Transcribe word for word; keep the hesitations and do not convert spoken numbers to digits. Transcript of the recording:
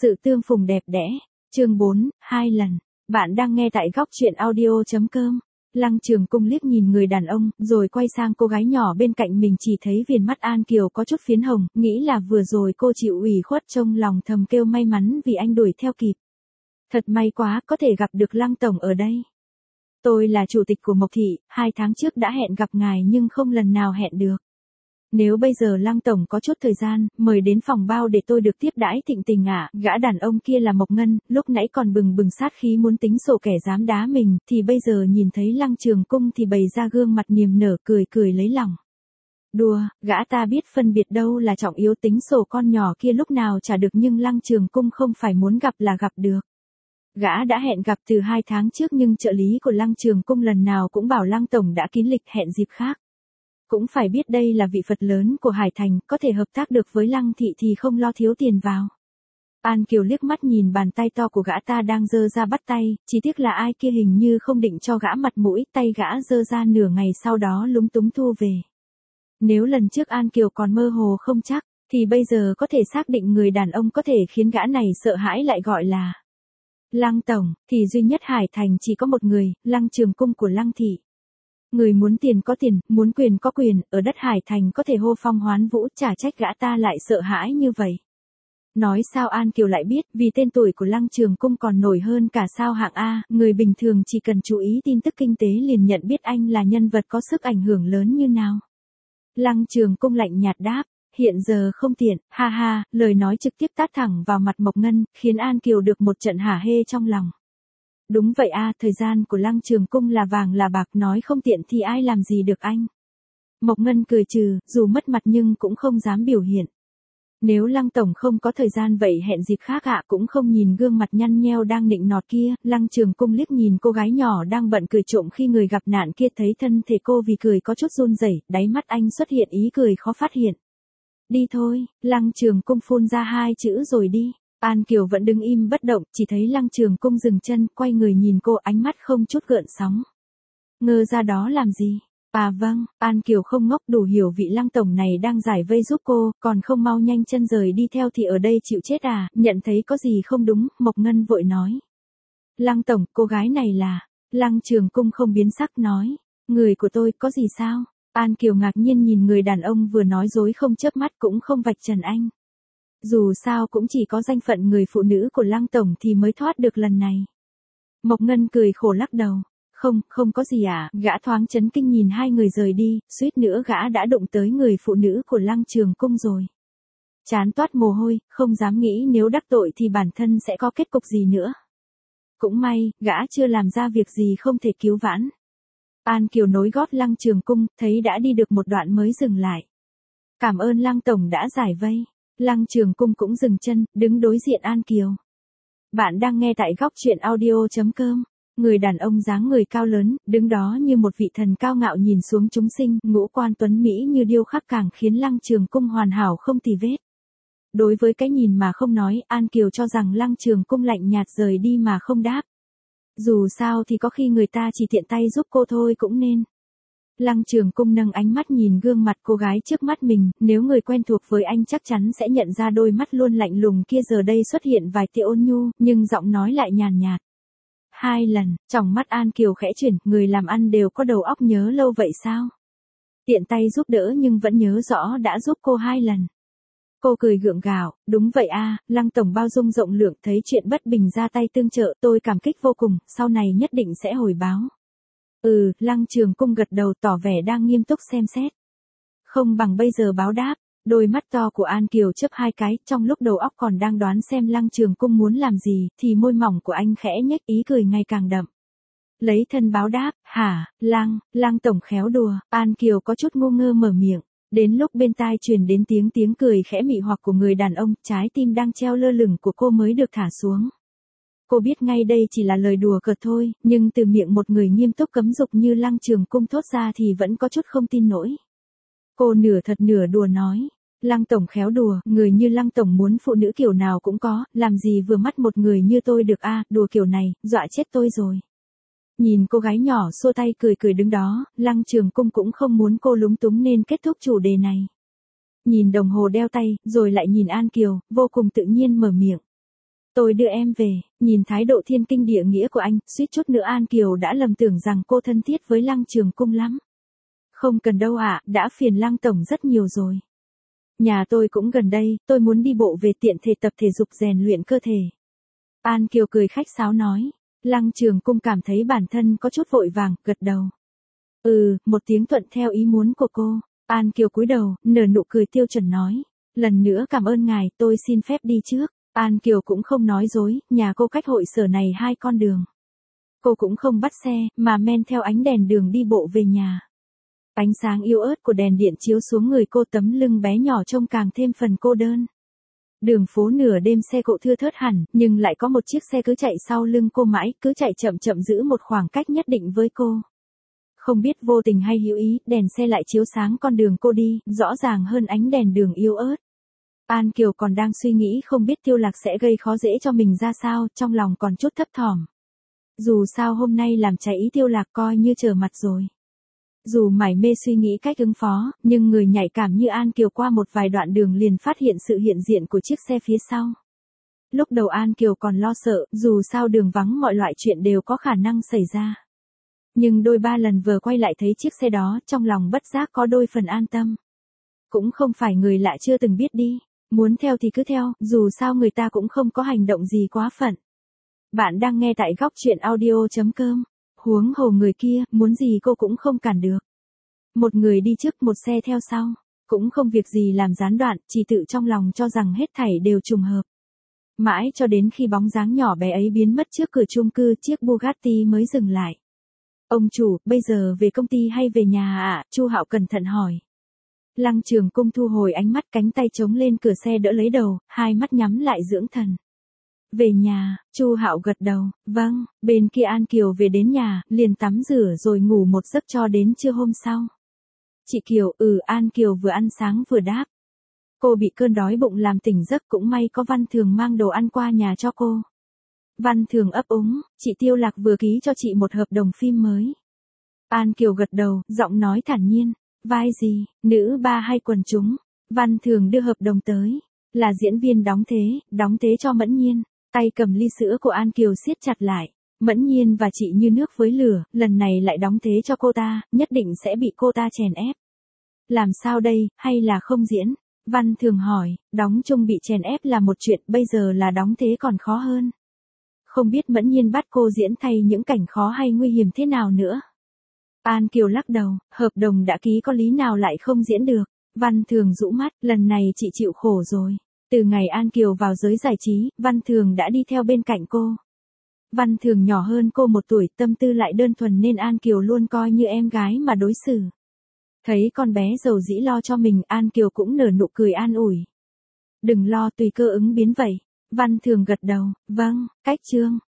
Sự tương phùng đẹp đẽ. Chương bốn, hai lần. Bạn đang nghe tại góc truyện audio chấm com. Lăng Trường Cung liếc nhìn người đàn ông, rồi quay sang cô gái nhỏ bên cạnh mình, chỉ thấy viền mắt An Kiều có chút phiến hồng, nghĩ là vừa rồi cô chịu ủy khuất, trong lòng thầm kêu may mắn vì anh đuổi theo kịp. Thật may quá, có thể gặp được Lăng tổng ở đây. Tôi là chủ tịch của Mộc Thị, hai tháng trước đã hẹn gặp ngài nhưng không lần nào hẹn được. Nếu bây giờ Lăng tổng có chút thời gian, mời đến phòng bao để tôi được tiếp đãi thịnh tình ạ. À. Gã đàn ông kia là Mộc Ngân, lúc nãy còn bừng bừng sát khí muốn tính sổ kẻ dám đá mình, thì bây giờ nhìn thấy Lăng Trường Cung thì bày ra gương mặt niềm nở, cười cười lấy lòng. Đùa, gã ta biết phân biệt đâu là trọng yếu, tính sổ con nhỏ kia lúc nào trả được, nhưng Lăng Trường Cung không phải muốn gặp là gặp được. Gã đã hẹn gặp từ hai tháng trước, nhưng trợ lý của Lăng Trường Cung lần nào cũng bảo Lăng tổng đã kín lịch, hẹn dịp khác. Cũng phải biết đây là vị Phật lớn của Hải Thành, có thể hợp tác được với Lăng Thị thì không lo thiếu tiền vào. An Kiều liếc mắt nhìn bàn tay to của gã ta đang giơ ra bắt tay, chỉ tiếc là ai kia hình như không định cho gã mặt mũi, tay gã giơ ra nửa ngày sau đó lúng túng thu về. Nếu lần trước An Kiều còn mơ hồ không chắc, thì bây giờ có thể xác định người đàn ông có thể khiến gã này sợ hãi lại gọi là Lăng tổng, thì duy nhất Hải Thành chỉ có một người, Lăng Trường Cung của Lăng Thị. Người muốn tiền có tiền, muốn quyền có quyền, ở đất Hải Thành có thể hô phong hoán vũ, chả trách gã ta lại sợ hãi như vậy. Nói sao An Kiều lại biết, vì tên tuổi của Lăng Trường Cung còn nổi hơn cả sao hạng A, người bình thường chỉ cần chú ý tin tức kinh tế liền nhận biết anh là nhân vật có sức ảnh hưởng lớn như nào. Lăng Trường Cung lạnh nhạt đáp, hiện giờ không tiện, ha ha, lời nói trực tiếp tát thẳng vào mặt Mộc Ngân, khiến An Kiều được một trận hả hê trong lòng. Đúng vậy a, à, thời gian của Lăng Trường Cung là vàng là bạc, nói không tiện thì ai làm gì được anh. Mộc Ngân cười trừ, dù mất mặt nhưng cũng không dám biểu hiện. Nếu Lăng tổng không có thời gian vậy hẹn dịp khác ạ. À, cũng không nhìn gương mặt nhăn nheo đang nịnh nọt kia. Lăng Trường Cung liếc nhìn cô gái nhỏ đang bận cười trộm khi người gặp nạn kia, thấy thân thể cô vì cười có chút run rẩy, đáy mắt anh xuất hiện ý cười khó phát hiện. Đi thôi, Lăng Trường Cung phun ra hai chữ rồi đi. An Kiều vẫn đứng im bất động, chỉ thấy Lăng Trường Cung dừng chân, quay người nhìn cô, ánh mắt không chút gợn sóng. Ngơ ra đó làm gì? À vâng, An Kiều không ngốc, đủ hiểu vị Lăng tổng này đang giải vây giúp cô, còn không mau nhanh chân rời đi theo thì ở đây chịu chết à, nhận thấy có gì không đúng, Mộc Ngân vội nói. Lăng tổng, cô gái này là... Lăng Trường Cung không biến sắc nói, người của tôi, có gì sao? An Kiều ngạc nhiên nhìn người đàn ông vừa nói dối không chớp mắt, cũng không vạch trần anh. Dù sao cũng chỉ có danh phận người phụ nữ của Lăng tổng thì mới thoát được lần này. Mộc Ngân cười khổ lắc đầu. Không, không có gì à, gã thoáng chấn kinh nhìn hai người rời đi, suýt nữa gã đã đụng tới người phụ nữ của Lăng Trường Cung rồi. Chán toát mồ hôi, không dám nghĩ nếu đắc tội thì bản thân sẽ có kết cục gì nữa. Cũng may, gã chưa làm ra việc gì không thể cứu vãn. An Kiều nối gót Lăng Trường Cung, thấy đã đi được một đoạn mới dừng lại. Cảm ơn Lăng tổng đã giải vây. Lăng Trường Cung cũng dừng chân, đứng đối diện An Kiều. Bạn đang nghe tại góc truyện audio chấm com. Người đàn ông dáng người cao lớn, đứng đó như một vị thần cao ngạo nhìn xuống chúng sinh, ngũ quan tuấn mỹ như điêu khắc càng khiến Lăng Trường Cung hoàn hảo không tì vết. Đối với cái nhìn mà không nói, An Kiều cho rằng Lăng Trường Cung lạnh nhạt rời đi mà không đáp. Dù sao thì có khi người ta chỉ tiện tay giúp cô thôi cũng nên. Lăng Trường Cung nâng ánh mắt nhìn gương mặt cô gái trước mắt mình, nếu người quen thuộc với anh chắc chắn sẽ nhận ra đôi mắt luôn lạnh lùng kia giờ đây xuất hiện vài tia ôn nhu, nhưng giọng nói lại nhàn nhạt. Hai lần, tròng mắt An Kiều khẽ chuyển, người làm ăn đều có đầu óc nhớ lâu vậy sao? Tiện tay giúp đỡ nhưng vẫn nhớ rõ đã giúp cô hai lần. Cô cười gượng gạo, đúng vậy a, à, Lăng tổng bao dung rộng lượng, thấy chuyện bất bình ra tay tương trợ, tôi cảm kích vô cùng, sau này nhất định sẽ hồi báo. Ừ, Lăng Trường Cung gật đầu tỏ vẻ đang nghiêm túc xem xét. Không bằng bây giờ báo đáp. Đôi mắt to của An Kiều chớp hai cái, trong lúc đầu óc còn đang đoán xem Lăng Trường Cung muốn làm gì, thì môi mỏng của anh khẽ nhếch, ý cười ngày càng đậm. Lấy thân báo đáp, hả, Lăng, Lăng tổng khéo đùa, An Kiều có chút ngu ngơ mở miệng. Đến lúc bên tai truyền đến tiếng tiếng cười khẽ mị hoặc của người đàn ông, trái tim đang treo lơ lửng của cô mới được thả xuống. Cô biết ngay đây chỉ là lời đùa cợt thôi, nhưng từ miệng một người nghiêm túc cấm dục như Lăng Trường Cung thốt ra thì vẫn có chút không tin nổi. Cô nửa thật nửa đùa nói, Lăng tổng khéo đùa, người như Lăng tổng muốn phụ nữ kiểu nào cũng có, làm gì vừa mắt một người như tôi được a, à, đùa kiểu này, dọa chết tôi rồi. Nhìn cô gái nhỏ xua tay cười cười đứng đó, Lăng Trường Cung cũng không muốn cô lúng túng nên kết thúc chủ đề này. Nhìn đồng hồ đeo tay, rồi lại nhìn An Kiều, vô cùng tự nhiên mở miệng. Tôi đưa em về, nhìn thái độ thiên kinh địa nghĩa của anh, suýt chút nữa An Kiều đã lầm tưởng rằng cô thân thiết với Lăng Trường Cung lắm. Không cần đâu ạ, đã phiền Lăng Tổng rất nhiều rồi. Nhà tôi cũng gần đây, tôi muốn đi bộ về tiện thể tập thể dục rèn luyện cơ thể. An Kiều cười khách sáo nói. Lăng Trường Cung cảm thấy bản thân có chút vội vàng, gật đầu. Ừ, một tiếng thuận theo ý muốn của cô. An Kiều cúi đầu, nở nụ cười tiêu chuẩn nói. Lần nữa cảm ơn ngài, tôi xin phép đi trước. An Kiều cũng không nói dối, nhà cô cách hội sở này hai con đường. Cô cũng không bắt xe, mà men theo ánh đèn đường đi bộ về nhà. Ánh sáng yếu ớt của đèn điện chiếu xuống người cô, tấm lưng bé nhỏ trông càng thêm phần cô đơn. Đường phố nửa đêm xe cộ thưa thớt hẳn, nhưng lại có một chiếc xe cứ chạy sau lưng cô mãi, cứ chạy chậm chậm giữ một khoảng cách nhất định với cô. Không biết vô tình hay hữu ý, đèn xe lại chiếu sáng con đường cô đi, rõ ràng hơn ánh đèn đường yếu ớt. An Kiều còn đang suy nghĩ không biết Tiêu Lạc sẽ gây khó dễ cho mình ra sao, trong lòng còn chút thấp thỏm. Dù sao hôm nay làm trái ý Tiêu Lạc coi như trở mặt rồi. Dù mải mê suy nghĩ cách ứng phó, nhưng người nhạy cảm như An Kiều qua một vài đoạn đường liền phát hiện sự hiện diện của chiếc xe phía sau. Lúc đầu An Kiều còn lo sợ, dù sao đường vắng mọi loại chuyện đều có khả năng xảy ra. Nhưng đôi ba lần vừa quay lại thấy chiếc xe đó, trong lòng bất giác có đôi phần an tâm. Cũng không phải người lạ chưa từng biết đi, muốn theo thì cứ theo, dù sao người ta cũng không có hành động gì quá phận. Bạn đang nghe tại góc truyện audio chấm com. Huống hồ người kia, muốn gì cô cũng không cản được. Một người đi trước, một xe theo sau. Cũng không việc gì làm gián đoạn, chỉ tự trong lòng cho rằng hết thảy đều trùng hợp. Mãi cho đến khi bóng dáng nhỏ bé ấy biến mất trước cửa chung cư, chiếc Bugatti mới dừng lại. Ông chủ, bây giờ về công ty hay về nhà ạ? Chu Hạo cẩn thận hỏi. Lăng Trường Cung thu hồi ánh mắt, cánh tay chống lên cửa xe đỡ lấy đầu, hai mắt nhắm lại dưỡng thần. Về nhà, Chu Hạo gật đầu, vâng. Bên kia An Kiều về đến nhà, liền tắm rửa rồi ngủ một giấc cho đến trưa hôm sau. Chị Kiều, ừ. An Kiều vừa ăn sáng vừa đáp. Cô bị cơn đói bụng làm tỉnh giấc, cũng may có Văn Thường mang đồ ăn qua nhà cho cô. Văn Thường ấp úng, chị Tiêu Lạc vừa ký cho chị một hợp đồng phim mới. An Kiều gật đầu, giọng nói thản nhiên. Vai gì, nữ ba hay quần chúng? Văn Thường đưa hợp đồng tới. Là diễn viên đóng thế, đóng thế cho Mẫn Nhiên. Tay cầm ly sữa của An Kiều siết chặt lại. Mẫn Nhiên và chị như nước với lửa, lần này lại đóng thế cho cô ta, nhất định sẽ bị cô ta chèn ép. Làm sao đây, hay là không diễn? Văn Thường hỏi, đóng chung bị chèn ép là một chuyện, bây giờ là đóng thế còn khó hơn. Không biết Mẫn Nhiên bắt cô diễn thay những cảnh khó hay nguy hiểm thế nào nữa. An Kiều lắc đầu, hợp đồng đã ký có lý nào lại không diễn được. Văn Thường rũ mắt, lần này chị chịu khổ rồi. Từ ngày An Kiều vào giới giải trí, Văn Thường đã đi theo bên cạnh cô. Văn Thường nhỏ hơn cô một tuổi, tâm tư lại đơn thuần nên An Kiều luôn coi như em gái mà đối xử. Thấy con bé giàu dĩ lo cho mình, An Kiều cũng nở nụ cười an ủi. Đừng lo, tùy cơ ứng biến vậy. Văn Thường gật đầu, vâng. Cách chương